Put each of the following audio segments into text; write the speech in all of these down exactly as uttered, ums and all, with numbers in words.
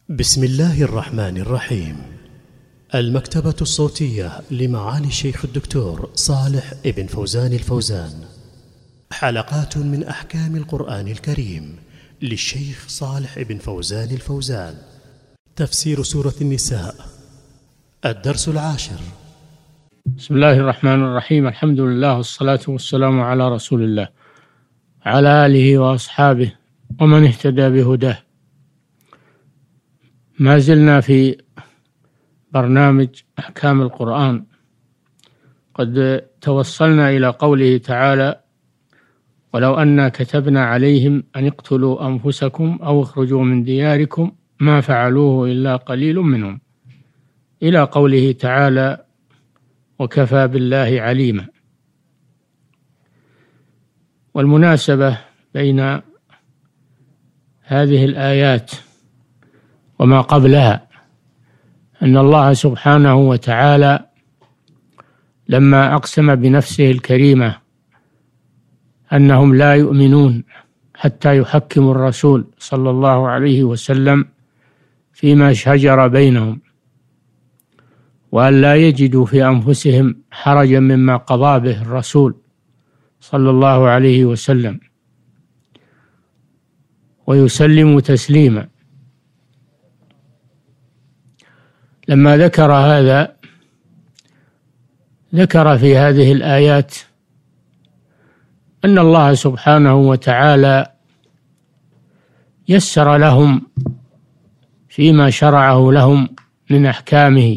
بسم الله الرحمن الرحيم. المكتبة الصوتية لمعالي الشيخ الدكتور صالح ابن فوزان الفوزان، حلقات من أحكام القرآن الكريم للشيخ صالح ابن فوزان الفوزان. تفسير سورة النساء، الدرس العاشر. بسم الله الرحمن الرحيم. الحمد لله والصلاة والسلام على رسول الله على آله وأصحابه ومن اهتدى بهداه. ما زلنا في برنامج أحكام القرآن، قد توصلنا إلى قوله تعالى: ولو أنا كتبنا عليهم أن اقتلوا أنفسكم أو اخرجوا من دياركم ما فعلوه إلا قليل منهم، إلى قوله تعالى: وكفى بالله عليما. والمناسبة بين هذه الآيات وما قبلها أن الله سبحانه وتعالى لما أقسم بنفسه الكريمة أنهم لا يؤمنون حتى يحكموا الرسول صلى الله عليه وسلم فيما شجر بينهم، وأن لا يجدوا في أنفسهم حرجا مما قضى به الرسول صلى الله عليه وسلم ويسلموا تسليما. لما ذكر هذا ذكر في هذه الآيات أن الله سبحانه وتعالى يسر لهم فيما شرعه لهم من أحكامه،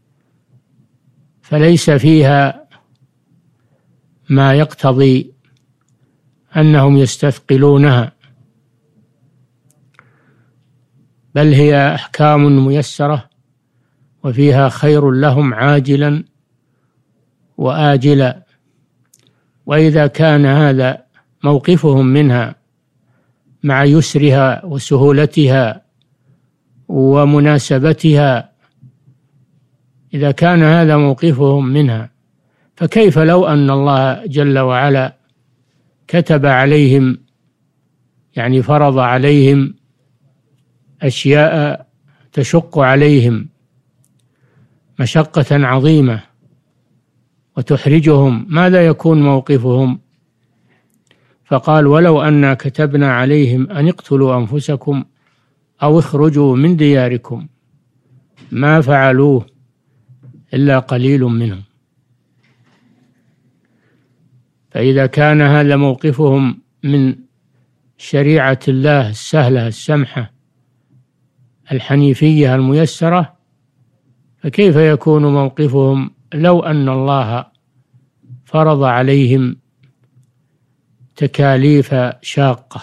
فليس فيها ما يقتضي أنهم يستثقلونها، بل هي أحكام ميسرة وفيها خير لهم عاجلا وآجلا. وإذا كان هذا موقفهم منها مع يسرها وسهولتها ومناسبتها، إذا كان هذا موقفهم منها، فكيف لو أن الله جل وعلا كتب عليهم، يعني فرض عليهم أشياء تشق عليهم مشقة عظيمة وتحرجهم، ماذا يكون موقفهم؟ فقال: ولو أنا كتبنا عليهم أن اقتلوا أنفسكم أو اخرجوا من دياركم ما فعلوه إلا قليل منهم. فإذا كان هذا موقفهم من شريعة الله السهلة السمحة الحنيفية الميسرة، فكيف يكون موقفهم لو أن الله فرض عليهم تكاليف شاقة؟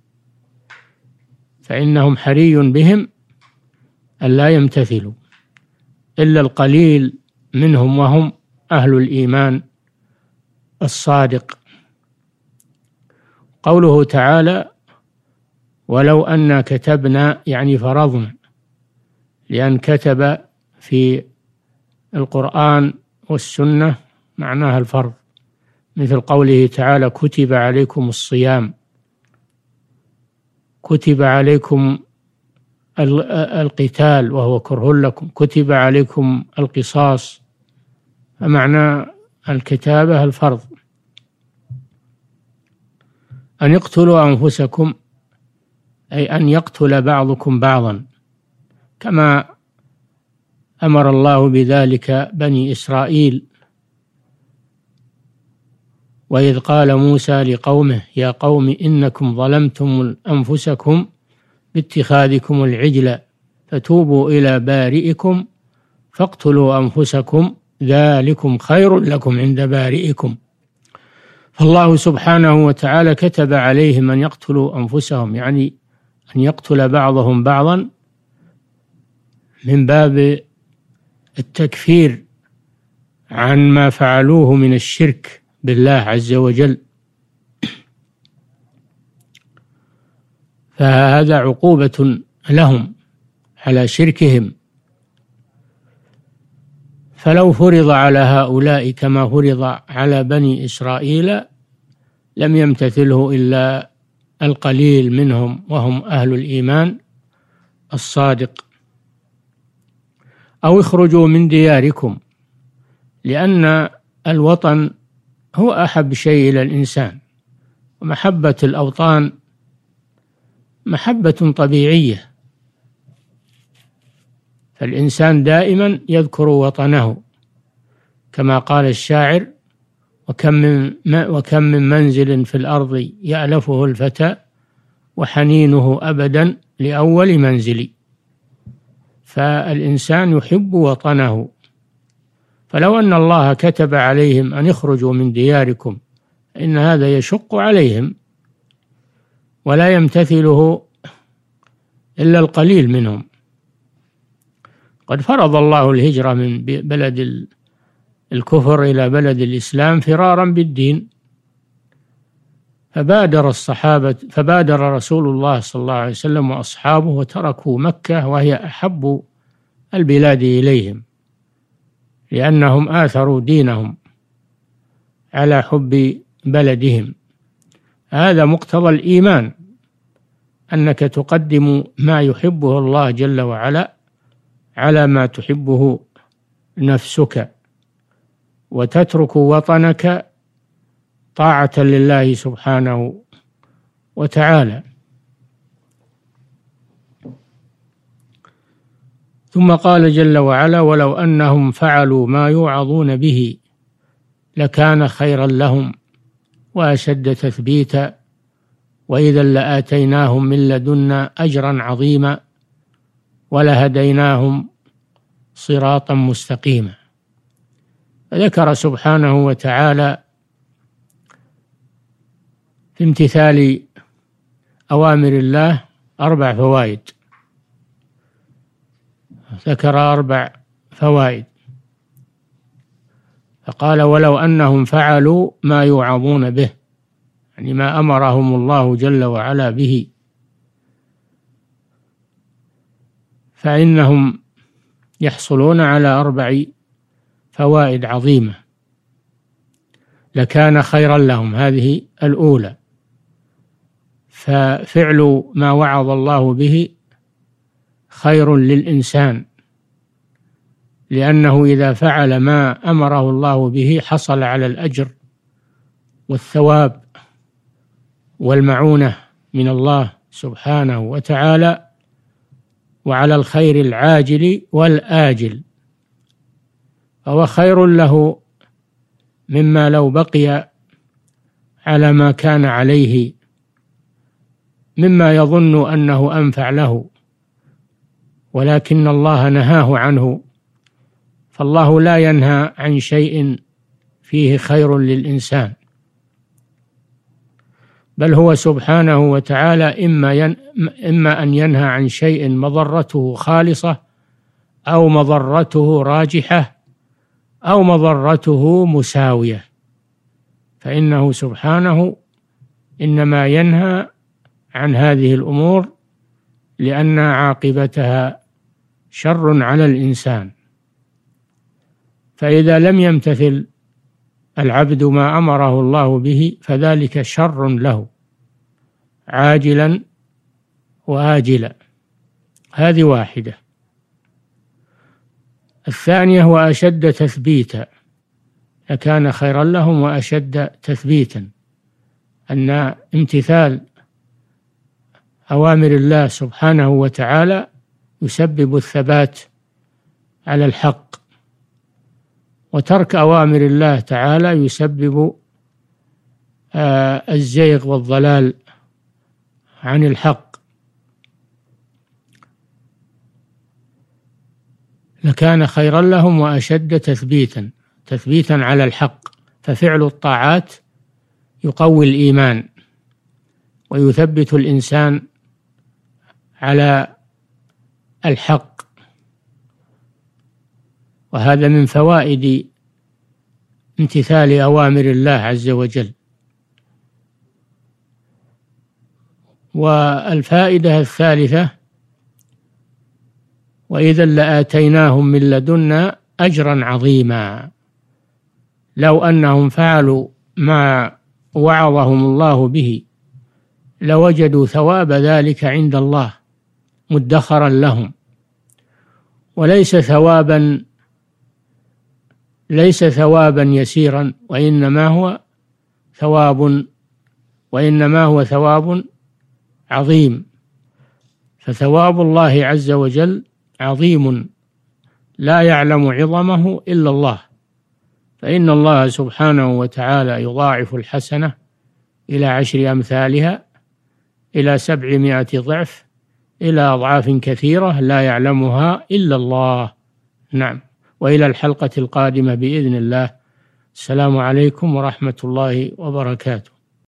فإنهم حري بهم أن لا يمتثلوا إلا القليل منهم، وهم أهل الإيمان الصادق. قوله تعالى: ولو أنا كتبنا، يعني فرضنا، لأن كتب في القرآن والسنة معناها الفرض، مثل قوله تعالى: كتب عليكم الصيام، كتب عليكم القتال وهو كره لكم، كتب عليكم القصاص، فمعنى الكتابة الفرض. أن يقتلوا أنفسكم أي أن يقتل بعضكم بعضا، كما أمر الله بذلك بني إسرائيل، وإذ قال موسى لقومه: يا قوم إنكم ظلمتم أنفسكم باتخاذكم العجل فتوبوا إلى بارئكم فاقتلوا أنفسكم ذلكم خير لكم عند بارئكم. فالله سبحانه وتعالى كتب عليهم أن يقتلوا أنفسهم، يعني أن يقتل بعضهم بعضا من باب التكفير عن ما فعلوه من الشرك بالله عز وجل، فهذا عقوبة لهم على شركهم. فلو فرض على هؤلاء كما فرض على بني إسرائيل لم يمتثله إلا القليل منهم، وهم أهل الإيمان الصادق. أو اخرجوا من دياركم، لأن الوطن هو أحب شيء إلى الإنسان، ومحبة الأوطان محبة طبيعية، فالإنسان دائما يذكر وطنه، كما قال الشاعر: وكم من وكم من منزل في الأرض يألفه الفتى وحنينه أبدا لأول منزل. فالإنسان يحب وطنه، فلو أن الله كتب عليهم أن يخرجوا من دياركم إن هذا يشق عليهم، ولا يمتثله إلا القليل منهم. قد فرض الله الهجرة من بلد الكفر إلى بلد الإسلام فرارا بالدين، فبادر الصحابة فبادر رسول الله صلى الله عليه وسلم وأصحابه وتركوا مكة وهي أحب البلاد إليهم، لأنهم آثروا دينهم على حب بلدهم. هذا مقتضى الإيمان، أنك تقدم ما يحبه الله جل وعلا على ما تحبه نفسك، وتترك وطنك طاعة لله سبحانه وتعالى. ثم قال جل وعلا: ولو أنهم فعلوا ما يوعظون به لكان خيرا لهم وأشد تثبيتا وإذا لآتيناهم من لدنا أجرا عظيما ولهديناهم صراطا مستقيما. ذكر سبحانه وتعالى في امتثال أوامر الله أربع فوائد، ذكر أربع فوائد فقال: ولو أنهم فعلوا ما يوعظون به، يعني ما أمرهم الله جل وعلا به، فإنهم يحصلون على أربع فوائد عظيمة لكان خيرا لهم. هذه الأولى، ففعل ما وعظ الله به خير للإنسان، لأنه إذا فعل ما أمره الله به حصل على الأجر والثواب والمعونة من الله سبحانه وتعالى، وعلى الخير العاجل والآجل، فهو خير له مما لو بقي على ما كان عليه مما يظن أنه أنفع له، ولكن الله نهاه عنه. فالله لا ينهى عن شيء فيه خير للإنسان، بل هو سبحانه وتعالى إما, ين إما أن ينهى عن شيء مضرته خالصة أو مضرته راجحة أو مضرته مساوية، فإنه سبحانه إنما ينهى عن هذه الأمور لأن عاقبتها شر على الإنسان. فإذا لم يمتثل العبد ما أمره الله به فذلك شر له عاجلا وآجلا. هذه واحدة. الثانية: وأشد تثبيتا، لكان خيرا لهم وأشد تثبيتا، أن امتثال أوامر الله سبحانه وتعالى يسبب الثبات على الحق، وترك أوامر الله تعالى يسبب الزيغ والضلال عن الحق. لكان خيرا لهم وأشد تثبيتا، تثبيتا على الحق، ففعل الطاعات يقوي الإيمان ويثبت الإنسان على الحق، وهذا من فوائد امتثال أوامر الله عز وجل. والفائدة الثالثة: وإذا لآتيناهم من لدنا أجرا عظيما، لو أنهم فعلوا ما وعظهم الله به لوجدوا ثواب ذلك عند الله مدخرا لهم، وليس ثوابا ليس ثوابا يسيرا، وإنما هو ثواب وإنما هو ثواب عظيم. فثواب الله عز وجل عظيم لا يعلم عظمه إلا الله، فإن الله سبحانه وتعالى يضاعف الحسنة إلى عشر أمثالها إلى سبعمائة ضعف، إلى أضعاف كثيرة لا يعلمها إلا الله. نعم. وإلى الحلقة القادمة بإذن الله. السلام عليكم ورحمة الله وبركاته.